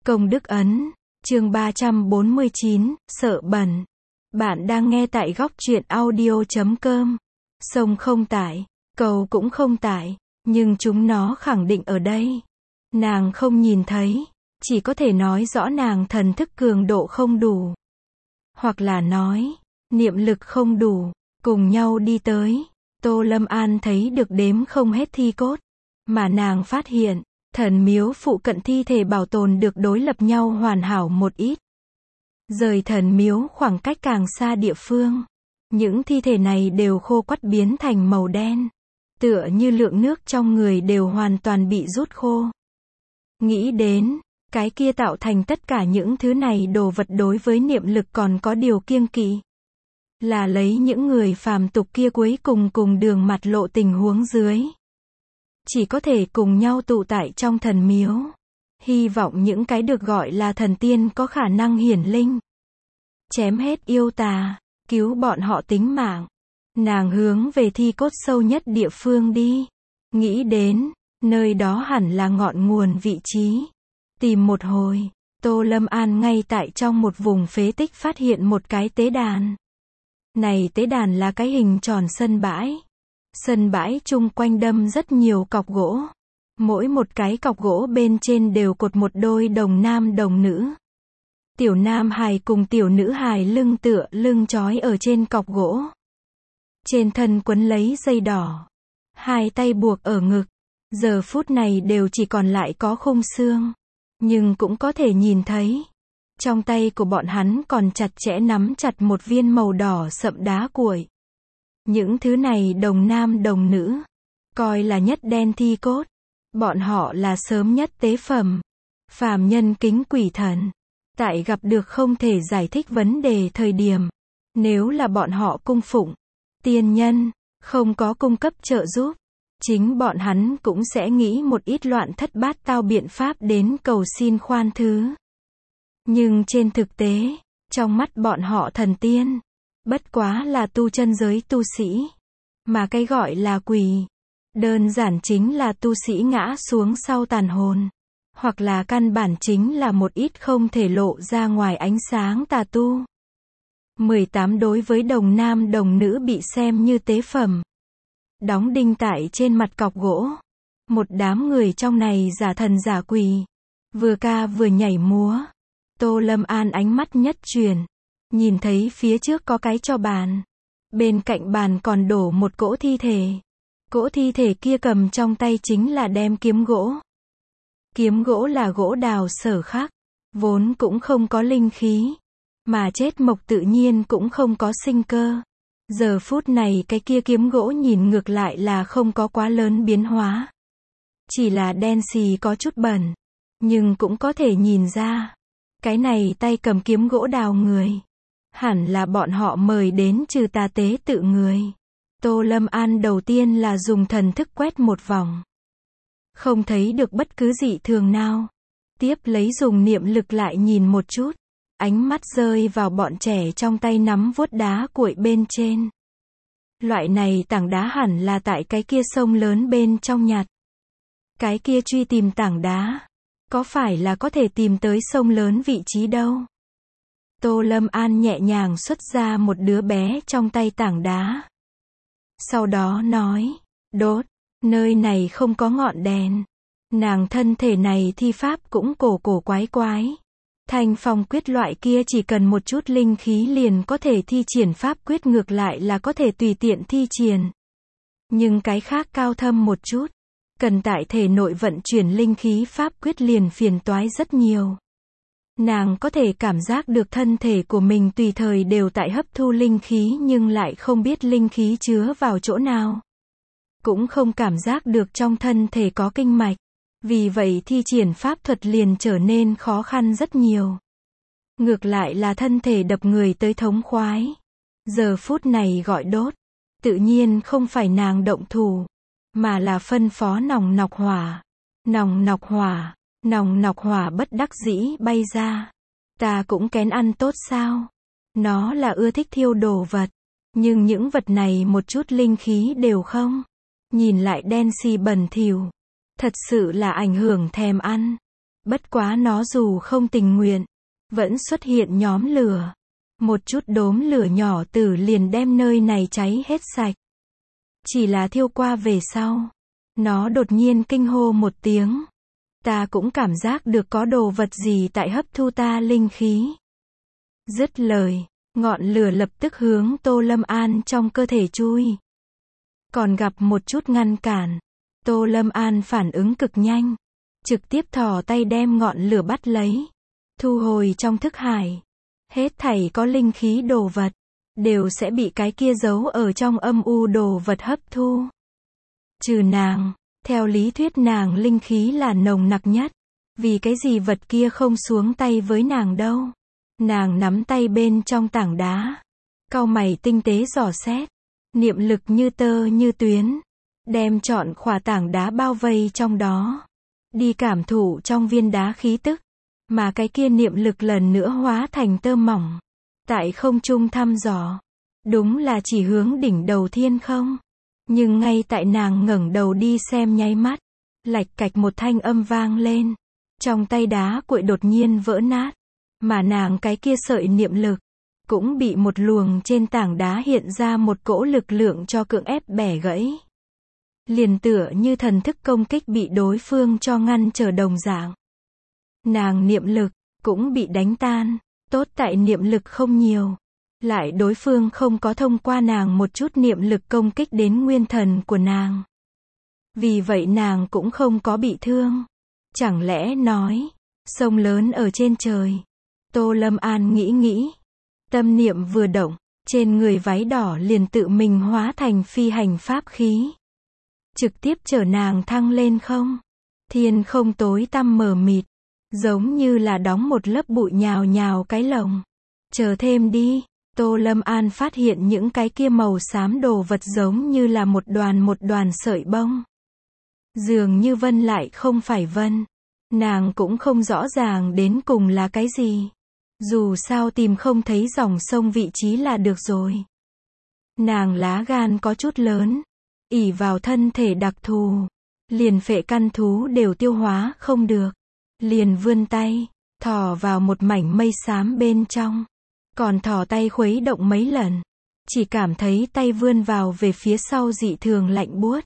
Công đức ấn, chương 349, sợ bẩn. Bạn đang nghe tại góc truyện audio.com. Sông không tải, cầu cũng không tải, nhưng chúng nó khẳng định ở đây. Nàng không nhìn thấy, chỉ có thể nói rõ nàng thần thức cường độ không đủ. Hoặc là nói, niệm lực không đủ, cùng nhau đi tới. Tô Lâm An thấy được đếm không hết thi cốt, mà nàng phát hiện, thần miếu phụ cận thi thể bảo tồn được đối lập nhau hoàn hảo một ít. Rời thần miếu khoảng cách càng xa địa phương, những thi thể này đều khô quắt biến thành màu đen, tựa như lượng nước trong người đều hoàn toàn bị rút khô. Nghĩ đến, cái kia tạo thành tất cả những thứ này đồ vật đối với niệm lực còn có điều kiêng kỵ. Là lấy những người phàm tục kia cuối cùng đường mặt lộ tình huống dưới. Chỉ có thể cùng nhau tụ tại trong thần miếu. Hy vọng những cái được gọi là thần tiên có khả năng hiển linh. Chém hết yêu tà, cứu bọn họ tính mạng. Nàng hướng về thi cốt sâu nhất địa phương đi. Nghĩ đến, nơi đó hẳn là ngọn nguồn vị trí. Tìm một hồi, Tô Lâm An ngay tại trong một vùng phế tích phát hiện một cái tế đàn. Này tế đàn là cái hình tròn sân bãi. Sân bãi chung quanh đâm rất nhiều cọc gỗ. Mỗi một cái cọc gỗ bên trên đều cột một đôi đồng nam đồng nữ. Tiểu nam hài cùng tiểu nữ hài lưng tựa lưng trói ở trên cọc gỗ. Trên thân quấn lấy dây đỏ. Hai tay buộc ở ngực. Giờ phút này đều chỉ còn lại có khung xương. Nhưng cũng có thể nhìn thấy. Trong tay của bọn hắn còn chặt chẽ nắm chặt một viên màu đỏ sậm đá cuội. Những thứ này đồng nam đồng nữ, coi là nhất đen thi cốt. Bọn họ là sớm nhất tế phẩm. Phàm nhân kính quỷ thần. Tại gặp được không thể giải thích vấn đề thời điểm. Nếu là bọn họ cung phụng, tiên nhân, không có cung cấp trợ giúp. Chính bọn hắn cũng sẽ nghĩ một ít loạn thất bát tao biện pháp đến cầu xin khoan thứ. Nhưng trên thực tế, trong mắt bọn họ thần tiên, bất quá là tu chân giới tu sĩ. Mà cái gọi là quỷ, đơn giản chính là tu sĩ ngã xuống sau tàn hồn. Hoặc là căn bản chính là một ít không thể lộ ra ngoài ánh sáng tà tu. 18 đối với đồng nam đồng nữ bị xem như tế phẩm. Đóng đinh tại trên mặt cọc gỗ. Một đám người trong này giả thần giả quỷ. Vừa ca vừa nhảy múa. Tô Lâm An ánh mắt nhất chuyển. Nhìn thấy phía trước có cái cho bàn. Bên cạnh bàn còn đổ một cỗ thi thể. Cỗ thi thể kia cầm trong tay chính là đem kiếm gỗ. Kiếm gỗ là gỗ đào sở khắc. Vốn cũng không có linh khí. Mà chết mộc tự nhiên cũng không có sinh cơ. Giờ phút này cái kia kiếm gỗ nhìn ngược lại là không có quá lớn biến hóa. Chỉ là đen xì có chút bẩn. Nhưng cũng có thể nhìn ra. Cái này tay cầm kiếm gỗ đào người. Hẳn là bọn họ mời đến trừ tà tế tự người. Tô Lâm An đầu tiên là dùng thần thức quét một vòng. Không thấy được bất cứ dị thường nào. Tiếp lấy dùng niệm lực lại nhìn một chút. Ánh mắt rơi vào bọn trẻ trong tay nắm vuốt đá cuội bên trên. Loại này tảng đá hẳn là tại cái kia sông lớn bên trong nhặt. Cái kia truy tìm tảng đá. Có phải là có thể tìm tới sông lớn vị trí đâu? Tô Lâm An nhẹ nhàng xuất ra một đứa bé trong tay tảng đá. Sau đó nói, đốt, nơi này không có ngọn đèn. Nàng thân thể này thi pháp cũng cổ quái quái. Thanh phong quyết loại kia chỉ cần một chút linh khí liền có thể thi triển pháp quyết ngược lại là có thể tùy tiện thi triển. Nhưng cái khác cao thâm một chút. Cần tại thể nội vận chuyển linh khí pháp quyết liền phiền toái rất nhiều. Nàng có thể cảm giác được thân thể của mình tùy thời đều tại hấp thu linh khí nhưng lại không biết linh khí chứa vào chỗ nào. Cũng không cảm giác được trong thân thể có kinh mạch. Vì vậy thi triển pháp thuật liền trở nên khó khăn rất nhiều. Ngược lại là thân thể đập người tới thống khoái. Giờ phút này gọi đốt. Tự nhiên không phải nàng động thủ. Mà là phân phó nòng nọc hỏa. Nòng nọc hỏa bất đắc dĩ bay ra. Ta cũng kén ăn tốt sao? Nó là ưa thích thiêu đồ vật. Nhưng những vật này một chút linh khí đều không. Nhìn lại đen xì bẩn thỉu. Thật sự là ảnh hưởng thèm ăn. Bất quá nó dù không tình nguyện, vẫn xuất hiện nhóm lửa. Một chút đốm lửa nhỏ tử liền đem nơi này cháy hết sạch. Chỉ là thiêu qua về sau, nó đột nhiên kinh hô một tiếng. Ta cũng cảm giác được có đồ vật gì tại hấp thu ta linh khí. Dứt lời, ngọn lửa lập tức hướng Tô Lâm An trong cơ thể chui. Còn gặp một chút ngăn cản, Tô Lâm An phản ứng cực nhanh, trực tiếp thò tay đem ngọn lửa bắt lấy, thu hồi trong thức hải. Hết thảy có linh khí đồ vật, đều sẽ bị cái kia giấu ở trong âm u đồ vật hấp thu. Trừ nàng, theo lý thuyết nàng linh khí là nồng nặc nhất. Vì cái gì vật kia không xuống tay với nàng đâu. Nàng nắm tay bên trong tảng đá, cau mày tinh tế dò xét, niệm lực như tơ như tuyến, đem trọn khỏa tảng đá bao vây trong đó, đi cảm thụ trong viên đá khí tức, mà cái kia niệm lực lần nữa hóa thành tơ mỏng, tại không trung thăm dò, đúng là chỉ hướng đỉnh đầu thiên không. Nhưng ngay tại nàng ngẩng đầu đi xem nháy mắt, lạch cạch một thanh âm vang lên, trong tay đá cuội đột nhiên vỡ nát. Mà nàng cái kia sợi niệm lực, cũng bị một luồng trên tảng đá hiện ra một cỗ lực lượng cho cưỡng ép bẻ gãy. Liền tựa như thần thức công kích bị đối phương cho ngăn trở đồng dạng. Nàng niệm lực, cũng bị đánh tan, tốt tại niệm lực không nhiều. Lại đối phương không có thông qua nàng một chút niệm lực công kích đến nguyên thần của nàng. Vì vậy nàng cũng không có bị thương. Chẳng lẽ nói, sông lớn ở trên trời. Tô Lâm An nghĩ. Tâm niệm vừa động, trên người váy đỏ liền tự mình hóa thành phi hành pháp khí. Trực tiếp chở nàng thăng lên không. Thiên không tối tăm mờ mịt, giống như là đóng một lớp bụi nhào nhào cái lồng. Chờ thêm đi, Tô Lâm An phát hiện những cái kia màu xám đồ vật giống như là một đoàn sợi bông. Dường như vân lại không phải vân. Nàng cũng không rõ ràng đến cùng là cái gì. Dù sao tìm không thấy dòng sông vị trí là được rồi. Nàng lá gan có chút lớn, ỷ vào thân thể đặc thù, liền phệ căn thú đều tiêu hóa không được. Liền vươn tay, thò vào một mảnh mây xám bên trong. Còn thò tay khuấy động mấy lần, chỉ cảm thấy tay vươn vào về phía sau dị thường lạnh buốt.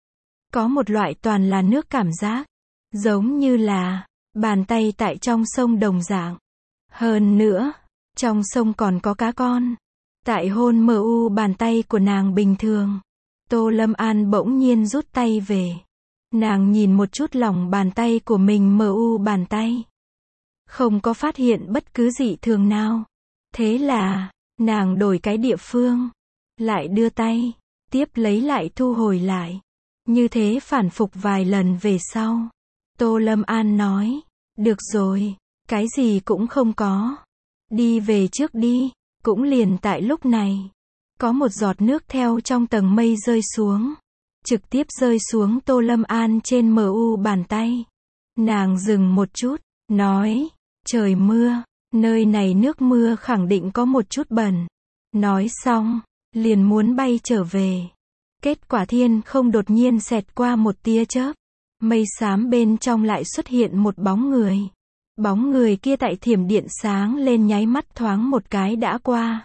Có một loại toàn là nước cảm giác, giống như là bàn tay tại trong sông đồng dạng. Hơn nữa, trong sông còn có cá con. Tại hôn mờ u bàn tay của nàng bình thường. Tô Lâm An bỗng nhiên rút tay về. Nàng nhìn một chút lòng bàn tay của mình mờ u bàn tay. Không có phát hiện bất cứ dị thường nào. Thế là, nàng đổi cái địa phương. Lại đưa tay, tiếp lấy lại thu hồi lại. Như thế phản phục vài lần về sau. Tô Lâm An nói, được rồi, cái gì cũng không có. Đi về trước đi. Cũng liền tại lúc này, có một giọt nước theo trong tầng mây rơi xuống. Trực tiếp rơi xuống Tô Lâm An trên mu bàn tay. Nàng dừng một chút, nói, trời mưa, nơi này nước mưa khẳng định có một chút bẩn. Nói xong, liền muốn bay trở về. Kết quả thiên không đột nhiên xẹt qua một tia chớp. Mây xám bên trong lại xuất hiện một bóng người. Bóng người kia tại thiểm điện sáng lên nháy mắt thoáng một cái đã qua.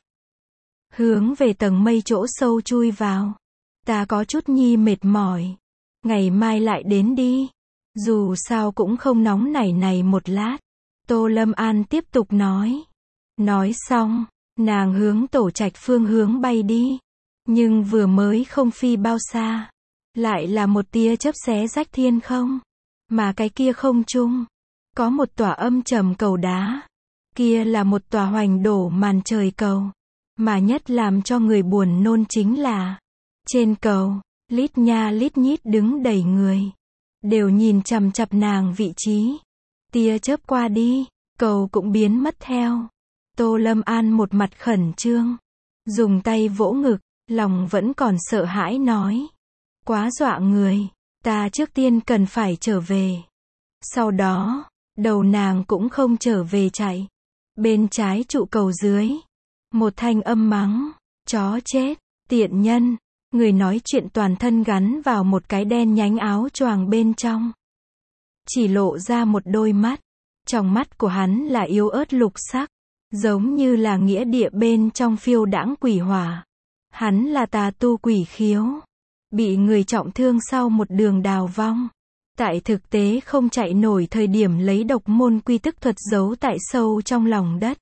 Hướng về tầng mây chỗ sâu chui vào. Ta có chút nhi mệt mỏi. Ngày mai lại đến đi. Dù sao cũng không nóng này một lát. Tô Lâm An tiếp tục nói. Nói xong, nàng hướng tổ trạch phương hướng bay đi. Nhưng vừa mới không phi bao xa. Lại là một tia chớp xé rách thiên không. Mà cái kia không trung. Có một tòa âm trầm cầu đá. Kia là một tòa hoành đổ màn trời cầu. Mà nhất làm cho người buồn nôn chính là trên cầu, lít nha lít nhít đứng đầy người. Đều nhìn chằm chằm nàng vị trí. Tia chớp qua đi, cầu cũng biến mất theo. Tô Lâm An một mặt khẩn trương. Dùng tay vỗ ngực, lòng vẫn còn sợ hãi nói. Quá dọa người, ta trước tiên cần phải trở về. Sau đó, đầu nàng cũng không trở về chạy. Bên trái trụ cầu dưới, một thanh âm mắng, chó chết, tiện nhân. Người nói chuyện toàn thân gắn vào một cái đen nhánh áo choàng bên trong. Chỉ lộ ra một đôi mắt, Trong mắt của hắn là yếu ớt lục sắc, giống như là nghĩa địa bên trong phiêu đãng quỷ hỏa. Hắn là tà tu Quỷ Khiếu, bị người trọng thương sau một đường đào vong. Tại thực tế không chạy nổi thời điểm lấy độc môn quy tức thuật giấu tại sâu trong lòng đất.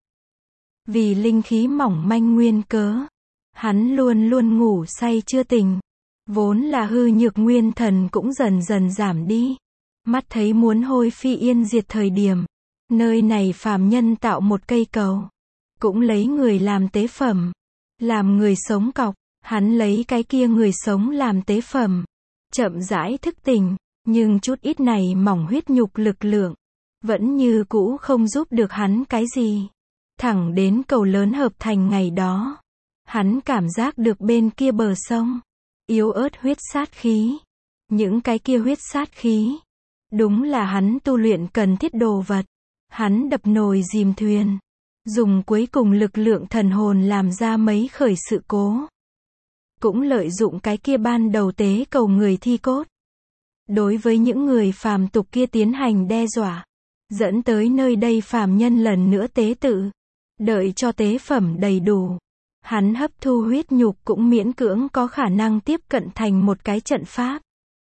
Vì linh khí mỏng manh nguyên cớ, hắn luôn luôn ngủ say chưa tỉnh. Vốn là hư nhược nguyên thần cũng dần dần giảm đi. Mắt thấy muốn hôi phi yên diệt thời điểm, nơi này phàm nhân tạo một cây cầu, cũng lấy người làm tế phẩm, làm người sống cọc. Hắn lấy cái kia người sống làm tế phẩm, chậm rãi thức tỉnh, nhưng chút ít này mỏng huyết nhục lực lượng, vẫn như cũ không giúp được hắn cái gì. Thẳng đến cầu lớn hợp thành ngày đó, hắn cảm giác được bên kia bờ sông, yếu ớt huyết sát khí. Những cái kia huyết sát khí, đúng là hắn tu luyện cần thiết đồ vật. Hắn đập nồi dìm thuyền, dùng cuối cùng lực lượng thần hồn làm ra mấy khởi sự cố. Cũng lợi dụng cái kia ban đầu tế cầu người thi cốt, đối với những người phàm tục kia tiến hành đe dọa, dẫn tới nơi đây phàm nhân lần nữa tế tự. Đợi cho tế phẩm đầy đủ, hắn hấp thu huyết nhục cũng miễn cưỡng có khả năng tiếp cận thành một cái trận pháp,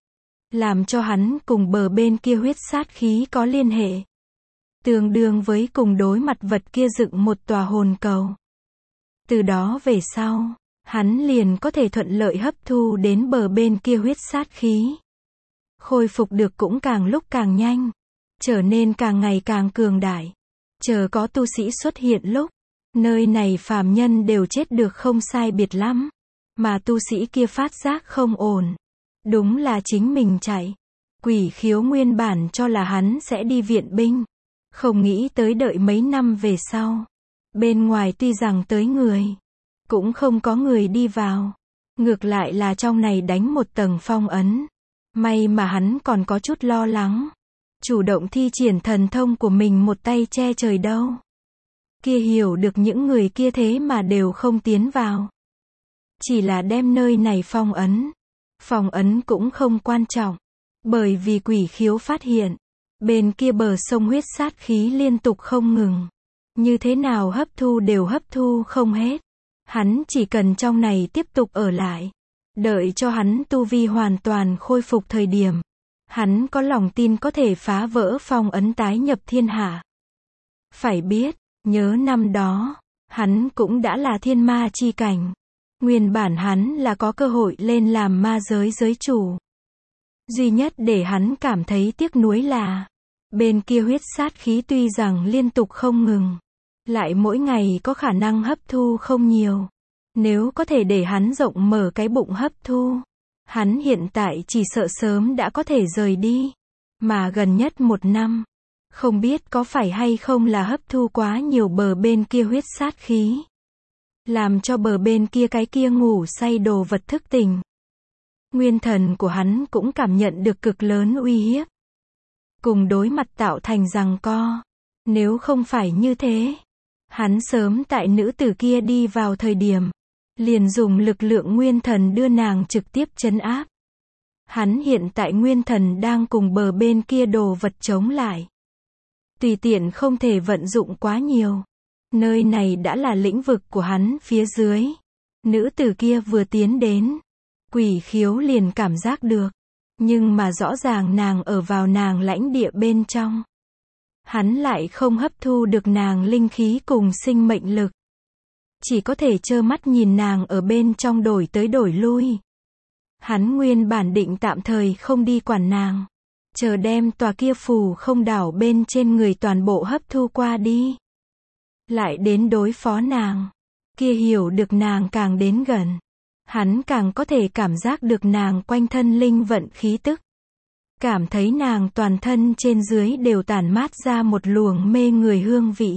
làm cho hắn cùng bờ bên kia huyết sát khí có liên hệ, tương đương với cùng đối mặt vật kia dựng một tòa hồn cầu. Từ đó về sau, hắn liền có thể thuận lợi hấp thu đến bờ bên kia huyết sát khí. Khôi phục được cũng càng lúc càng nhanh, trở nên càng ngày càng cường đại. Chờ có tu sĩ xuất hiện lúc, nơi này phàm nhân đều chết được không sai biệt lắm. Mà tu sĩ kia phát giác không ổn, đúng là chính mình chạy. Quỷ Khiếu nguyên bản cho là hắn sẽ đi viện binh, không nghĩ tới đợi mấy năm về sau. Bên ngoài tuy rằng tới người, cũng không có người đi vào. Ngược lại là trong này đánh một tầng phong ấn. May mà hắn còn có chút lo lắng, chủ động thi triển thần thông của mình một tay che trời đâu. Kia hiểu được những người kia thế mà đều không tiến vào. Chỉ là đem nơi này phong ấn. Phong ấn cũng không quan trọng, bởi vì Quỷ Khiếu phát hiện, bên kia bờ sông huyết sát khí liên tục không ngừng. Như thế nào hấp thu đều hấp thu không hết. Hắn chỉ cần trong này tiếp tục ở lại, đợi cho hắn tu vi hoàn toàn khôi phục thời điểm, hắn có lòng tin có thể phá vỡ phong ấn tái nhập thiên hạ. Phải biết, nhớ năm đó, hắn cũng đã là thiên ma chi cảnh. Nguyên bản hắn là có cơ hội lên làm ma giới giới chủ. Duy nhất để hắn cảm thấy tiếc nuối là, bên kia huyết sát khí tuy rằng liên tục không ngừng, lại mỗi ngày có khả năng hấp thu không nhiều. Nếu có thể để hắn rộng mở cái bụng hấp thu, hắn hiện tại chỉ sợ sớm đã có thể rời đi. Mà gần nhất một năm, không biết có phải hay không là hấp thu quá nhiều bờ bên kia huyết sát khí, làm cho bờ bên kia cái kia ngủ say đồ vật thức tỉnh. Nguyên thần của hắn cũng cảm nhận được cực lớn uy hiếp, cùng đối mặt tạo thành giằng co. Nếu không phải như thế, hắn sớm tại nữ tử kia đi vào thời điểm, liền dùng lực lượng nguyên thần đưa nàng trực tiếp trấn áp. Hắn hiện tại nguyên thần đang cùng bờ bên kia đồ vật chống lại. Tùy tiện không thể vận dụng quá nhiều. Nơi này đã là lĩnh vực của hắn phía dưới. Nữ tử kia vừa tiến đến, Quỷ Khiếu liền cảm giác được. Nhưng mà rõ ràng nàng ở vào nàng lãnh địa bên trong. Hắn lại không hấp thu được nàng linh khí cùng sinh mệnh lực. Chỉ có thể trơ mắt nhìn nàng ở bên trong đổi tới đổi lui. Hắn nguyên bản định tạm thời không đi quản nàng, chờ đem tòa kia phù không đảo bên trên người toàn bộ hấp thu qua đi, lại đến đối phó nàng. Kia hiểu được nàng càng đến gần, hắn càng có thể cảm giác được nàng quanh thân linh vận khí tức. Cảm thấy nàng toàn thân trên dưới đều tản mát ra một luồng mê người hương vị.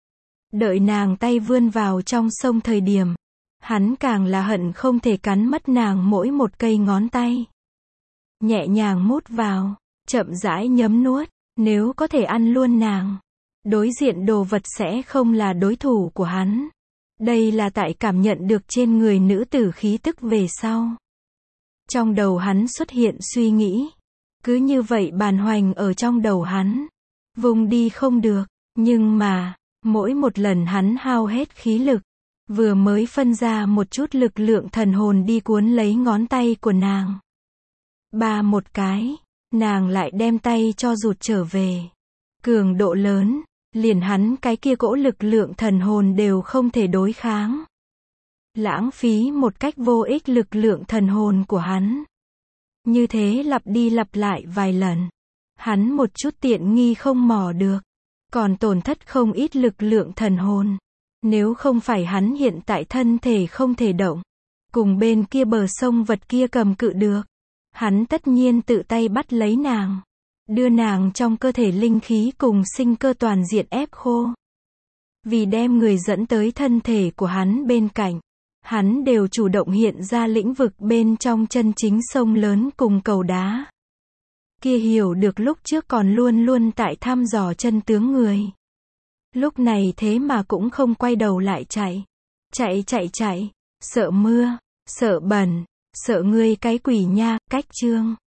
Đợi nàng tay vươn vào trong sông thời điểm, hắn càng là hận không thể cắn mất nàng mỗi một cây ngón tay. Nhẹ nhàng mút vào, chậm rãi nhấm nuốt, nếu có thể ăn luôn nàng, đối diện đồ vật sẽ không là đối thủ của hắn. Đây là tại cảm nhận được trên người nữ tử khí tức về sau. Trong đầu hắn xuất hiện suy nghĩ, cứ như vậy bàn hoành ở trong đầu hắn. vùng đi không được, nhưng mà, mỗi một lần hắn hao hết khí lực, vừa mới phân ra một chút lực lượng thần hồn đi cuốn lấy ngón tay của nàng. Ba một cái, nàng lại đem tay cho rụt trở về. Cường độ lớn, liền hắn cái kia cỗ lực lượng thần hồn đều không thể đối kháng. Lãng phí một cách vô ích lực lượng thần hồn của hắn. Như thế lặp đi lặp lại vài lần. Hắn một chút tiện nghi không mò được. Còn tổn thất không ít lực lượng thần hồn. Nếu không phải hắn hiện tại thân thể không thể động. Cùng bên kia bờ sông vật kia cầm cự được. Hắn tất nhiên tự tay bắt lấy nàng. Đưa nàng trong cơ thể linh khí cùng sinh cơ toàn diện ép khô. Vì đem người dẫn tới thân thể của hắn bên cạnh. Hắn đều chủ động hiện ra lĩnh vực bên trong chân chính sông lớn cùng cầu đá. Kia hiểu được lúc trước còn luôn luôn tại thăm dò chân tướng người. Lúc này thế mà cũng không quay đầu lại chạy. Chạy, sợ mưa, sợ bẩn, sợ ngươi cái quỷ nha, cách chương.